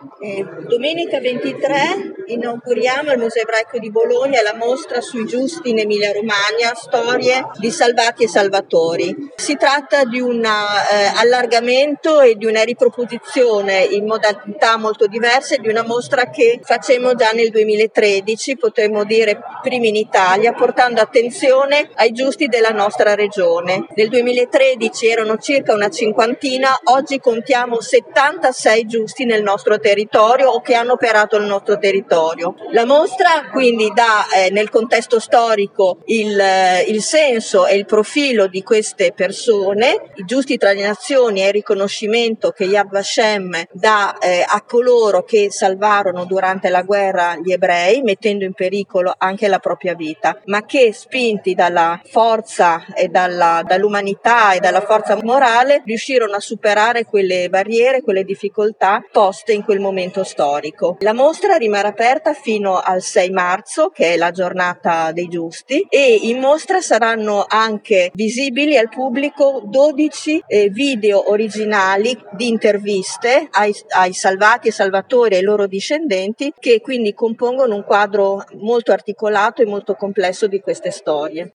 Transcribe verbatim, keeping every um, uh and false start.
Eh, domenica ventitré inauguriamo al Museo Ebraico di Bologna la mostra sui Giusti in Emilia Romagna, storie di salvati e salvatori. Si tratta di un eh, allargamento e di una riproposizione in modalità molto diverse di una mostra che facemmo già nel duemilatredici, potremmo dire primi in Italia, portando attenzione ai Giusti della nostra regione. Nel duemilatredici erano circa una cinquantina, oggi contiamo settantasei Giusti nel nostro territorio o che hanno operato nel nostro territorio. La mostra quindi dà eh, nel contesto storico il, eh, il senso e il profilo di queste persone, i Giusti tra le nazioni e il riconoscimento che Yad Vashem dà eh, a coloro che salvarono durante la guerra gli ebrei, mettendo in pericolo anche la propria vita, ma che spinti dalla forza e dalla, dall'umanità e dalla forza morale riuscirono a superare quelle barriere, quelle difficoltà poste in quel momento storico. La mostra rimarrà aperta fino al sei marzo, che è la giornata dei Giusti, e in mostra saranno anche visibili al pubblico dodici eh, video originali di interviste ai, ai salvati e salvatori e ai loro discendenti, che quindi compongono un quadro molto articolato e molto complesso di queste storie.